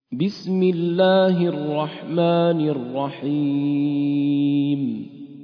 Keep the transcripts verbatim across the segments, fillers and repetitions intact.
بسم الله الرحمن الرحيم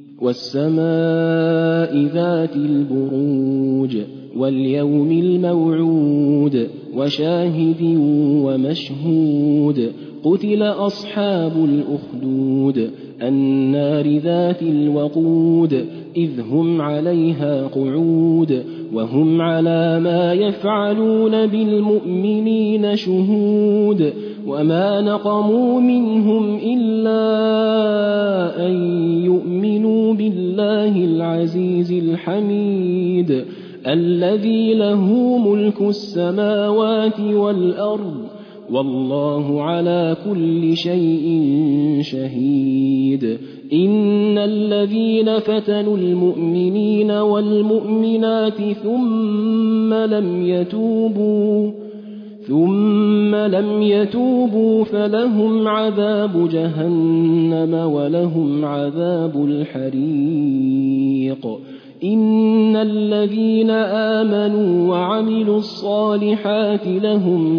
والسماء ذات البروج واليوم الموعود وشاهد ومشهود قتل أصحاب الأخدود النار ذات الوقود إذ هم عليها قعود وهم على ما يفعلون بالمؤمنين شهود وما نقموا منهم إلا أن يؤمنوا بالله العزيز الحميد الذي له ملك السماوات والأرض والله على كل شيء شهيد إن الذين فتنوا المؤمنين والمؤمنات ثم لم يتوبوا ثم لم يتوبوا فلهم عذاب جهنم ولهم عذاب الحريق إن الذين آمنوا وعملوا الصالحات لهم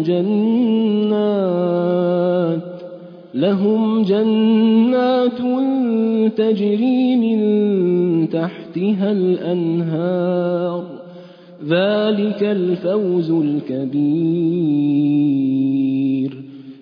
جنات لهم جنات تجري من تحتها الأنهار ذلك الفوز الكبير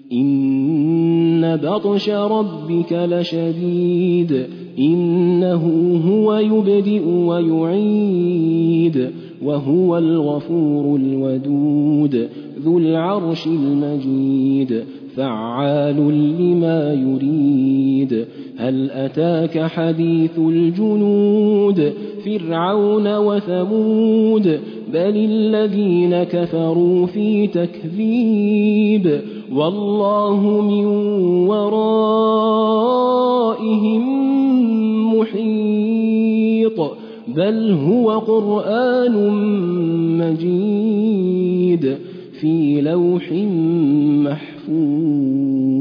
إن بطش ربك لشديد إنه هو يبدئ ويعيد وهو الغفور الودود ذو العرش المجيد فعال لما يريد هل أتاك حديث الجنود فرعون وثمود بل الذين كفروا في تكذيب والله من ورائهم محيط بل هو قرآن مجيد في لوح محفوظ.